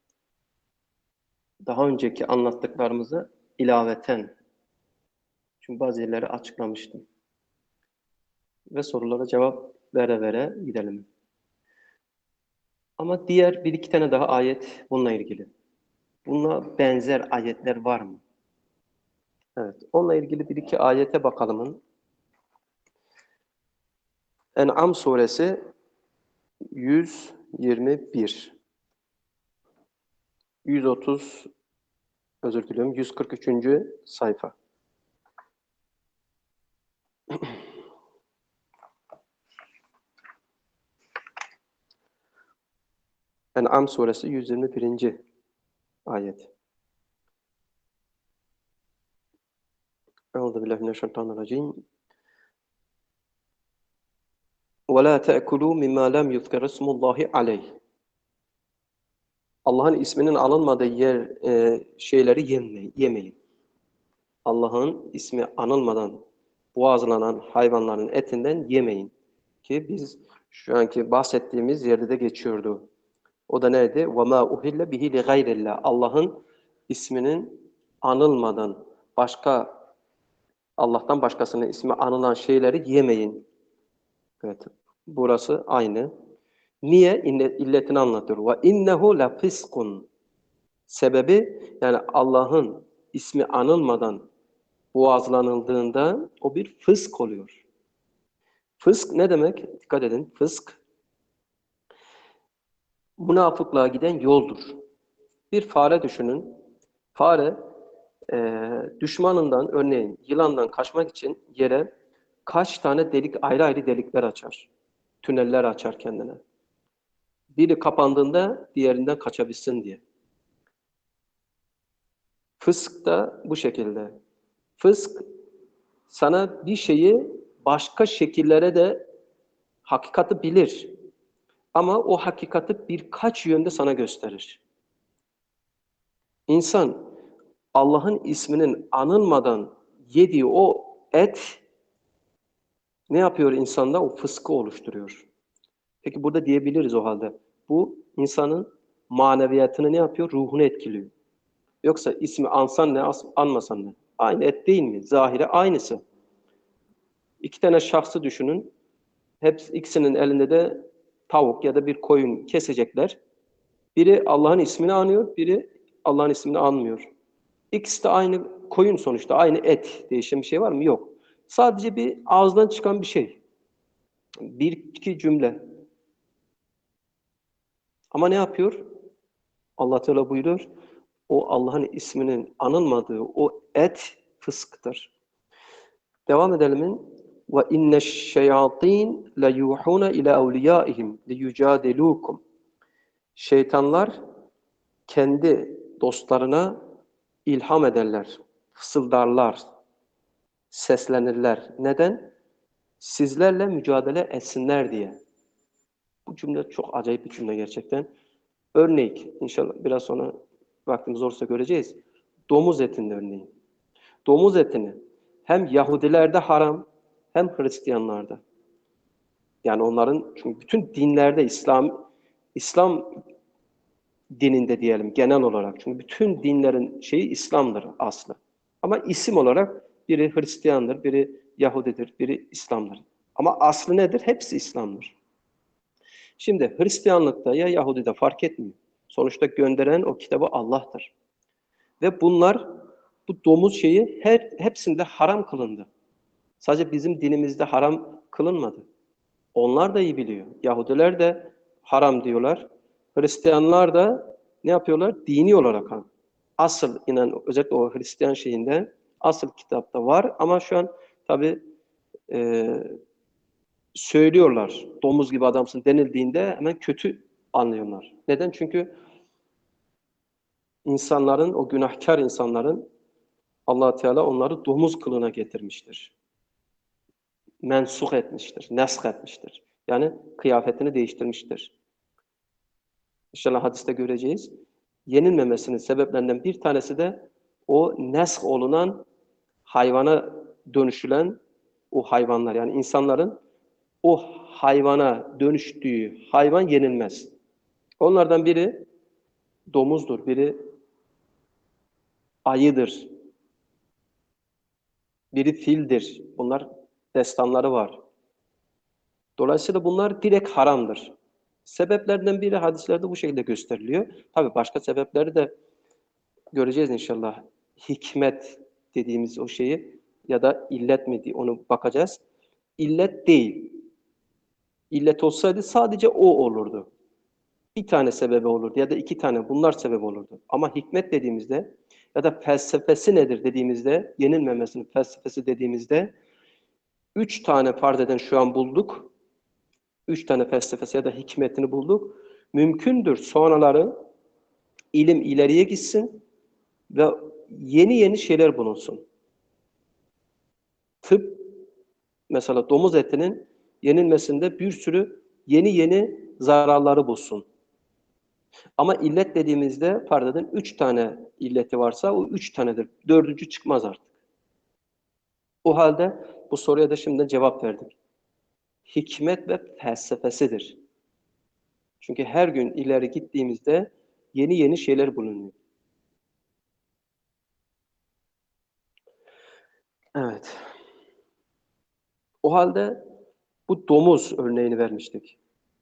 daha önceki anlattıklarımızı ilaveten, çünkü bazı yerleri açıklamıştım. Ve sorulara cevap vere vere gidelim. Ama diğer bir iki tane daha ayet bununla ilgili. Buna benzer ayetler var mı? Evet, onunla ilgili bir iki ayete bakalım. En'am suresi yüz yirmi bir. yüz otuz, özür diliyorum, yüz kırk üçüncü sayfa. En'am suresi yüz yirmi birinci ayet. Euzubillahimineşşeytanirracim. وَلَا تَأْكُلُوا مِمَّا لَمْ يُذْكَرَ اسْمُ اللّٰهِ عَلَيْهِ. Allah'ın isminin alınmadığı yer, e, şeyleri yemeyin. yemeyin. Allah'ın ismi anılmadan boğazlanan hayvanların etinden yemeyin. Ki biz şu anki bahsettiğimiz yerde de geçiyordu. O da neydi? وَمَا اُهِلَّ بِهِ لِغَيْرِ اللّٰهِ. Allah'ın isminin anılmadan başka, Allah'tan başkasının ismi anılan şeyleri yemeyin. Evet, burası aynı. Niye? İlletini anlatıyor. وَاِنَّهُ لَفِسْقٌ. Sebebi, yani Allah'ın ismi anılmadan boğazlanıldığında o bir fısk oluyor. Fısk ne demek? Dikkat edin. Fısk, münafıklığa giden yoldur. Bir fare düşünün. Fare e, düşmanından, örneğin yılandan kaçmak için yere kaç tane delik, ayrı ayrı delikler açar. Tüneller açar kendine. Biri kapandığında diğerinden kaçabilsin diye. Fısk da bu şekilde. Fısk, sana bir şeyi başka şekillere de hakikati bilir. Ama o hakikati birkaç yönde sana gösterir. İnsan Allah'ın isminin anılmadan yediği o et ne yapıyor insanda? O fıskı oluşturuyor. Peki burada diyebiliriz o halde. Bu insanın maneviyatını ne yapıyor? Ruhunu etkiliyor. Yoksa ismi ansan ne, anmasan ne? Aynı et değil mi? Zahiri aynısı. İki tane şahsı düşünün. Hepsi, ikisinin elinde de tavuk ya da bir koyun kesecekler. Biri Allah'ın ismini anıyor, biri Allah'ın ismini anmıyor. İkisi de aynı koyun sonuçta, aynı et. Değişen bir şey var mı? Yok. Sadece bir ağızdan çıkan bir şey. Bir iki cümle. Ama ne yapıyor? Allah Teala buyuruyor, o Allah'ın isminin anılmadığı o et fısktır. Devam edelim. Ve inneşşeyatin leyuhuna ila evliyaihim liyucadilukum. Şeytanlar kendi dostlarına ilham ederler, fısıldarlar, seslenirler. Neden? Sizlerle mücadele etsinler diye. Bu cümle çok acayip bir cümle gerçekten. Örnek, inşallah biraz sonra vaktimiz olursa göreceğiz. Domuz etinin örneği. Domuz etini hem Yahudilerde haram hem Hristiyanlarda. Yani onların, çünkü bütün dinlerde İslam İslam dininde diyelim genel olarak. Çünkü bütün dinlerin şeyi İslam'dır aslı. Ama isim olarak biri Hristiyandır, biri Yahudidir, biri İslam'dır. Ama aslı nedir? Hepsi İslam'dır. Şimdi Hristiyanlıkta ya Yahudi'de fark etmiyor. Sonuçta gönderen o kitabı Allah'tır. Ve bunlar, bu domuz şeyi her hepsinde haram kılındı. Sadece bizim dinimizde haram kılınmadı. Onlar da iyi biliyor. Yahudiler de haram diyorlar. Hristiyanlar da ne yapıyorlar? Dini olarak haram. Asıl inan, özellikle o Hristiyan şeyinde asıl kitapta var ama şu an tabii e, söylüyorlar. Domuz gibi adamsın denildiğinde hemen kötü anlıyorlar. Neden? Çünkü insanların, o günahkar insanların Allah Teala onları domuz kılığına getirmiştir. Mensuh etmiştir, nesk etmiştir. Yani kıyafetini değiştirmiştir. İnşallah hadiste göreceğiz. Yenilmemesinin sebeplerinden bir tanesi de o nesk olunan hayvana dönüşülen o hayvanlar. Yani insanların o hayvana dönüştüğü hayvan yenilmez. Onlardan biri domuzdur, biri ayıdır, biri fildir. Bunlar destanları var. Dolayısıyla bunlar direkt haramdır. Sebeplerinden biri hadislerde bu şekilde gösteriliyor. Tabii başka sebepleri de göreceğiz inşallah. Hikmet dediğimiz o şeyi ya da illet mi diye onu bakacağız. İllet değil. İllet olsaydı sadece o olurdu. Bir tane sebebi olurdu ya da iki tane bunlar sebep olurdu. Ama hikmet dediğimizde ya da felsefesi nedir dediğimizde, yenilmemesinin felsefesi dediğimizde üç tane pardeden şu an bulduk. Üç tane felsefesi ya da hikmetini bulduk. Mümkündür sonraları ilim ileriye gitsin ve yeni yeni şeyler bulunsun. Tıp mesela domuz etinin yenilmesinde bir sürü yeni yeni zararları bulsun. Ama illet dediğimizde pardon üç tane illeti varsa o üç tanedir. Dördüncü çıkmaz artık. O halde bu soruya da şimdi cevap verdik. Hikmet ve felsefesidir. Çünkü her gün ileri gittiğimizde yeni yeni şeyler bulunuyor. Evet. O halde bu domuz örneğini vermiştik.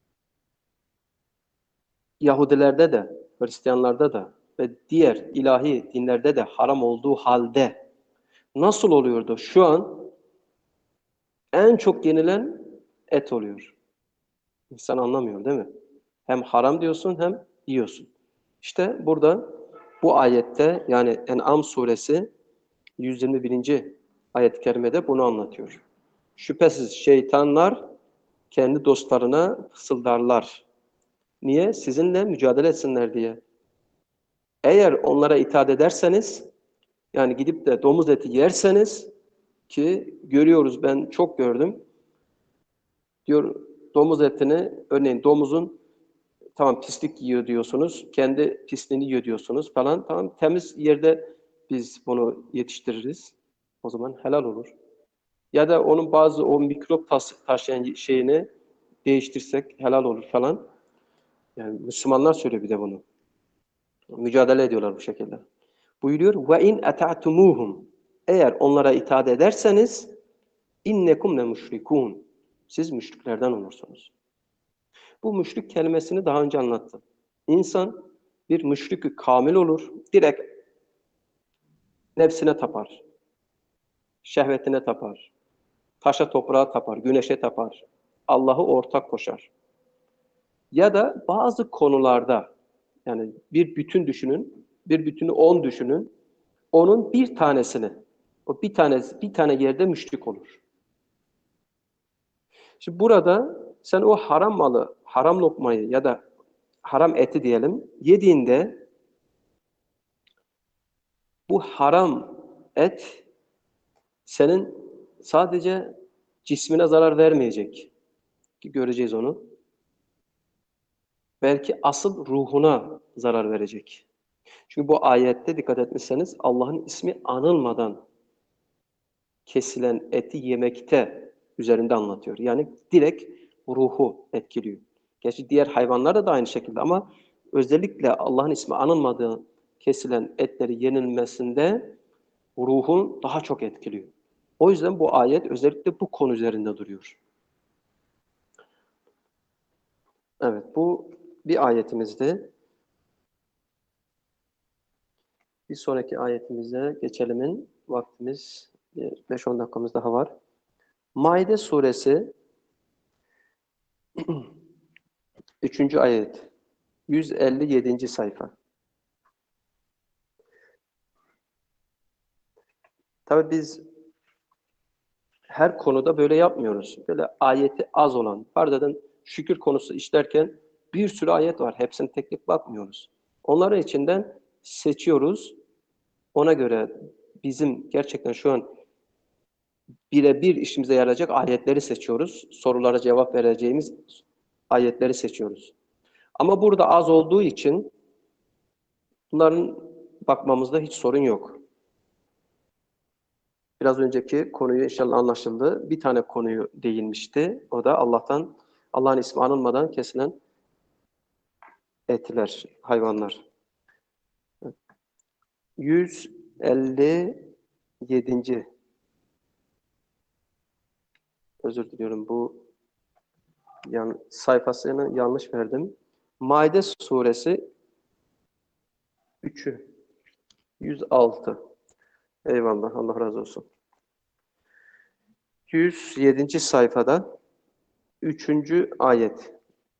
Yahudilerde de, Hristiyanlarda da ve diğer ilahi dinlerde de haram olduğu halde nasıl oluyordu? Şu an en çok yenilen et oluyor. İnsan anlamıyor değil mi? Hem haram diyorsun hem yiyorsun. İşte burada bu ayette yani En'am suresi yüz yirmi birinci ayet-i kerimede bunu anlatıyor. Şüphesiz şeytanlar kendi dostlarına fısıldarlar. Niye? Sizinle mücadele etsinler diye. Eğer onlara itaat ederseniz, yani gidip de domuz eti yerseniz, ki görüyoruz ben çok gördüm, diyor domuz etini, örneğin domuzun tamam pislik yiyor diyorsunuz, kendi pisliğini yiyor diyorsunuz falan, tamam temiz yerde biz bunu yetiştiririz, o zaman helal olur. Ya da onun bazı o mikrop taşıyan şeyini değiştirsek helal olur falan. Yani Müslümanlar söylüyor bir de bunu. Mücadele ediyorlar bu şekilde. Buyuruyor ve in ata'tumuhum. Eğer onlara itaat ederseniz innekum le müşrikun. Siz müşriklerden olursunuz. Bu müşrik kelimesini daha önce anlattım. İnsan bir müşrik kamil olur. Direkt nefsine tapar. Şehvetine tapar. Taşa toprağa tapar. Güneşe tapar. Allah'ı ortak koşar. Ya da bazı konularda yani bir bütün düşünün. Bir bütünü on düşünün. Onun bir tanesini, o bir tane bir tane yerde müşrik olur. Şimdi burada sen o haram malı, haram lokmayı ya da haram eti diyelim, yediğinde bu haram et senin sadece cismine zarar vermeyecek. Ki göreceğiz onu. Belki asıl ruhuna zarar verecek. Çünkü bu ayette dikkat etmişseniz Allah'ın ismi anılmadan kesilen eti yemekte üzerinde anlatıyor. Yani direkt ruhu etkiliyor. Gerçi diğer hayvanlarda da aynı şekilde ama özellikle Allah'ın ismi anılmadığı kesilen etleri yenilmesinde ruhun daha çok etkiliyor. O yüzden bu ayet özellikle bu konu üzerinde duruyor. Evet, bu bir ayetimizdi. Bir sonraki ayetimize geçelimin vaktimiz beş on dakikamız daha var. Maide suresi üçüncü ayet. yüz elli yedinci sayfa. Tabii biz her konuda böyle yapmıyoruz. Böyle ayeti az olan, pardon şükür konusu işlerken bir sürü ayet var. Hepsine tek tek bakmıyoruz. Onların içinden seçiyoruz. Ona göre bizim gerçekten şu an birebir işimize yarayacak ayetleri seçiyoruz. Sorulara cevap vereceğimiz ayetleri seçiyoruz. Ama burada az olduğu için bunların bakmamızda hiç sorun yok. Biraz önceki konuyu inşallah anlaşıldı. Bir tane konuyu değinmişti. O da Allah'tan, Allah'ın ismi anılmadan kesilen etler, hayvanlar. yüz elli yedinci Özür diliyorum, bu yan, sayfasını yanlış verdim. Maide suresi üçü yüz altı. Eyvallah, Allah razı olsun. yüz yedinci sayfada üçüncü ayet.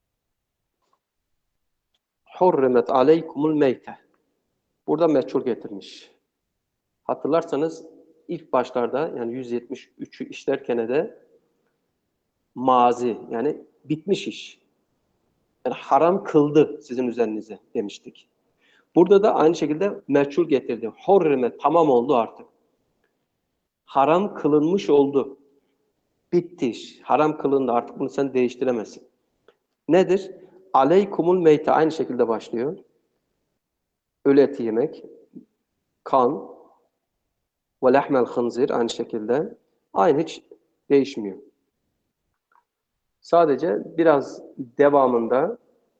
Hurrimet aleykumul meyte. Burada meçhul getirmiş. Hatırlarsanız ilk başlarda, yani yüz yetmiş üçü işlerken de mazi, yani bitmiş iş. Yani haram kıldı sizin üzerinize demiştik. Burada da aynı şekilde meçhul getirdi. Hurrimet, tamam oldu artık. Haram kılınmış oldu. Bitti iş. Haram kılındı, artık bunu sen değiştiremezsin. Nedir? Aleykumul meyte, aynı şekilde başlıyor. Ölü eti yemek, kan ve lehmel hınzir, aynı şekilde. Aynı, hiç değişmiyor. Sadece biraz devamında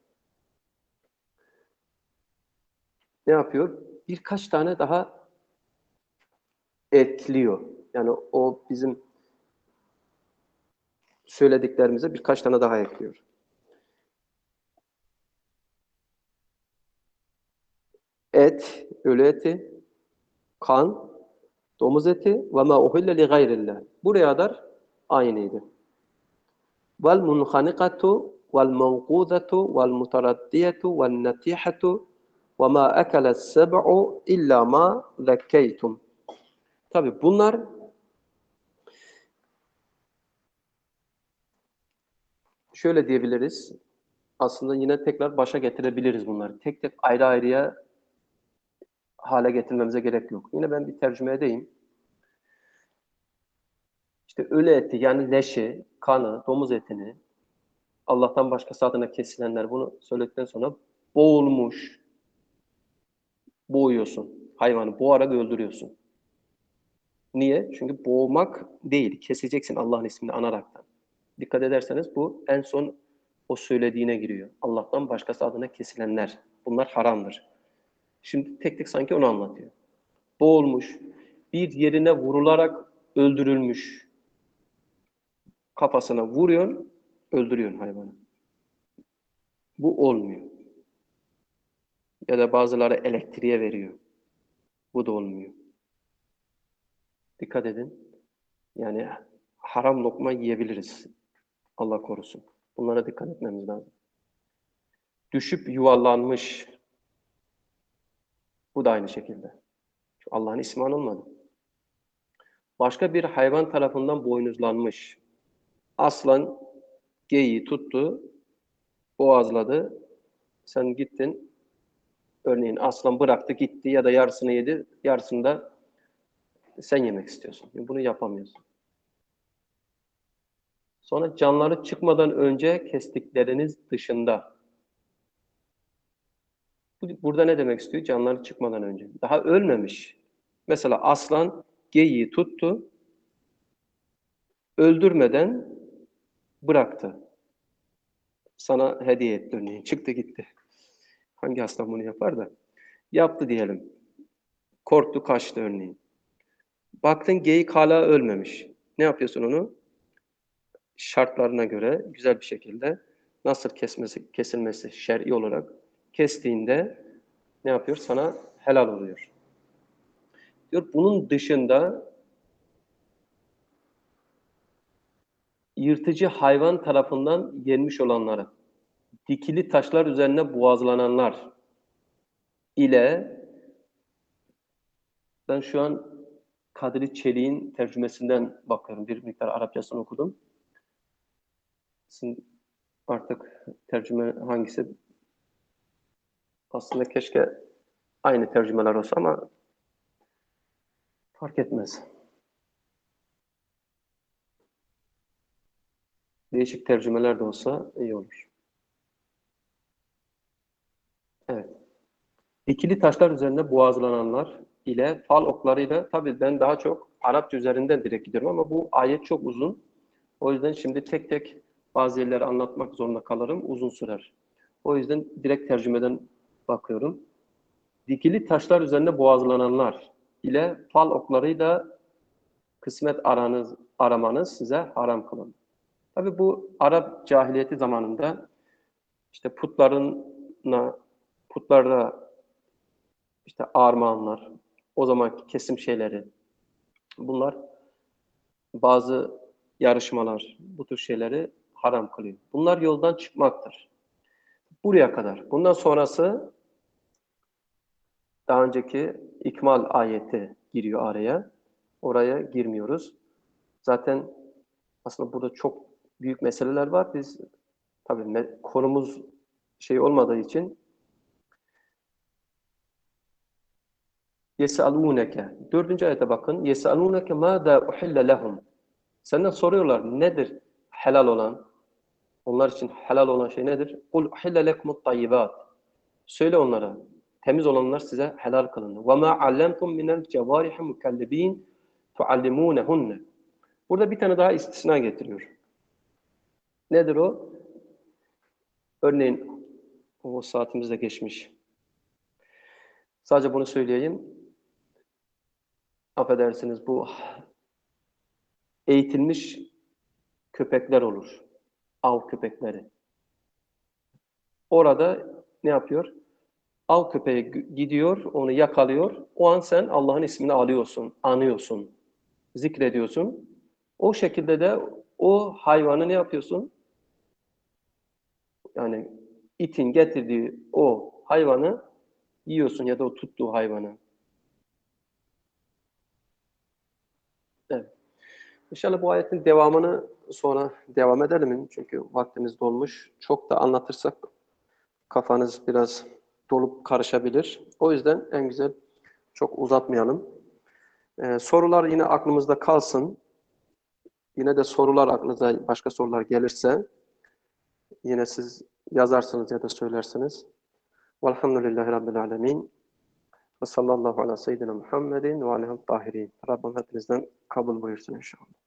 ne yapıyor? Birkaç tane daha ekliyor. Yani o bizim söylediklerimize birkaç tane daha ekliyor. Et, ölü eti, kan, domuz eti ve ma uhille li gayrillah. Buraya kadar aynıydı. Vel munhanikatu vel mevqudatu vel mutaraddiyatu vel natihatu ve ma akala seb'u illa ma zekkeytum. Tabii bunlar şöyle diyebiliriz. Aslında yine tekrar başa getirebiliriz bunları. Tek tek ayrı ayrıya hale getirmemize gerek yok. Yine ben bir tercüme edeyim. İşte ölü eti, yani leşi, kanı, domuz etini Allah'tan başkası adına kesilenler, bunu söyledikten sonra boğulmuş, boğuyorsun. Hayvanı boğarak öldürüyorsun. Niye? Çünkü boğmak değil, keseceksin Allah'ın ismini anaraktan. Dikkat ederseniz bu en son o söylediğine giriyor. Allah'tan başkası adına kesilenler. Bunlar haramdır. Şimdi tek tek sanki onu anlatıyor. Boğulmuş, bir yerine vurularak öldürülmüş. Kafasına vuruyorsun, öldürüyorsun hayvanı. Bu olmuyor. Ya da bazıları elektriğe veriyor. Bu da olmuyor. Dikkat edin. Yani haram lokma yiyebiliriz. Allah korusun. Bunlara dikkat etmemiz lazım. Düşüp yuvarlanmış. Bu da aynı şekilde. Allah'ın ismi anılmadı. Başka bir hayvan tarafından boynuzlanmış. Aslan geyiği tuttu, boğazladı. Sen gittin, örneğin aslan bıraktı gitti ya da yarısını yedi, yarısını da sen yemek istiyorsun. Bunu yapamıyorsun. Sonra canları çıkmadan önce kestikleriniz dışında. Burada ne demek istiyor? Canları çıkmadan önce. Daha ölmemiş. Mesela aslan geyiği tuttu, öldürmeden bıraktı. Sana hediye etti örneğin. Çıktı gitti. Hangi aslan bunu yapar da? Yaptı diyelim. Korktu, kaçtı örneğin. Baktın geyik hala ölmemiş. Ne yapıyorsun onu? Şartlarına göre güzel bir şekilde nasıl kesmesi, kesilmesi şer'i olarak kestiğinde ne yapıyor? Sana helal oluyor. Diyor bunun dışında yırtıcı hayvan tarafından yenmiş olanları, dikili taşlar üzerine boğazlananlar ile, ben şu an Kadri Çelik'in tercümesinden bakıyorum. Bir miktar Arapçasını okudum. Şimdi artık tercüme hangisi? Aslında keşke aynı tercümeler olsa ama Fark etmez. Değişik tercümeler de olsa iyi olur. Evet. Dikili taşlar üzerinde boğazlananlar ile fal oklarıyla, tabii ben daha çok Arapça üzerinden direkt gidiyorum ama bu ayet çok uzun. O yüzden şimdi tek tek bazı yerleri anlatmak zorunda kalırım. Uzun sürer. O yüzden direkt tercümeden bakıyorum. Dikili taşlar üzerinde boğazlananlar ile fal oklarıyla kısmet aranız, aramanız size haram kılın. Tabii bu Arap cahiliyeti zamanında işte putlarına, putlarda işte armağanlar, o zamanki kesim şeyleri, bunlar bazı yarışmalar, bu tür şeyleri haram kılıyor. Bunlar yoldan çıkmaktır. Buraya kadar. Bundan sonrası daha önceki ikmal ayeti giriyor araya. Oraya girmiyoruz. Zaten aslında burada çok büyük meseleler var. Biz tabii konumuz şey olmadığı için yesalûneke. Dördüncü ayete bakın. Yesalûneke mâdâ uhille lehum. Senden soruyorlar nedir helal olan? Onlar için helal olan şey nedir? Kul uhille lekumut tayyibat. Söyle onlara. Temiz olanlar size helal kılındı. وَمَا عَلَّمْتُمْ مِنَ الْجَوَارِحِ مُكَلِّب۪ينَ تُعَلِّمُونَهُنَّ. Burada bir tane daha istisna getiriyor. Nedir o? Örneğin, o saatimiz de geçmiş. Sadece bunu söyleyeyim. Affedersiniz, bu eğitilmiş köpekler olur. Av köpekleri. Orada ne yapıyor? Av köpeği gidiyor, onu yakalıyor. O an sen Allah'ın ismini alıyorsun, anıyorsun, zikrediyorsun. O şekilde de o hayvanı ne yapıyorsun? Yani itin getirdiği o hayvanı yiyorsun ya da o tuttuğu hayvanı. Evet. İnşallah bu ayetin devamını sonra devam edelim. Çünkü vaktimiz dolmuş. Çok da anlatırsak kafanız biraz dolup karışabilir. O yüzden en güzel çok uzatmayalım. Ee, sorular yine aklımızda kalsın. Yine de sorular aklınıza başka sorular gelirse yine siz yazarsınız ya da söylersiniz. Velhamdülillahi Rabbil alemin. Ve sallallahu ala seyyidina Muhammedin ve aleyhi tahirin. Rabbim hepinizden kabul buyursun inşallah.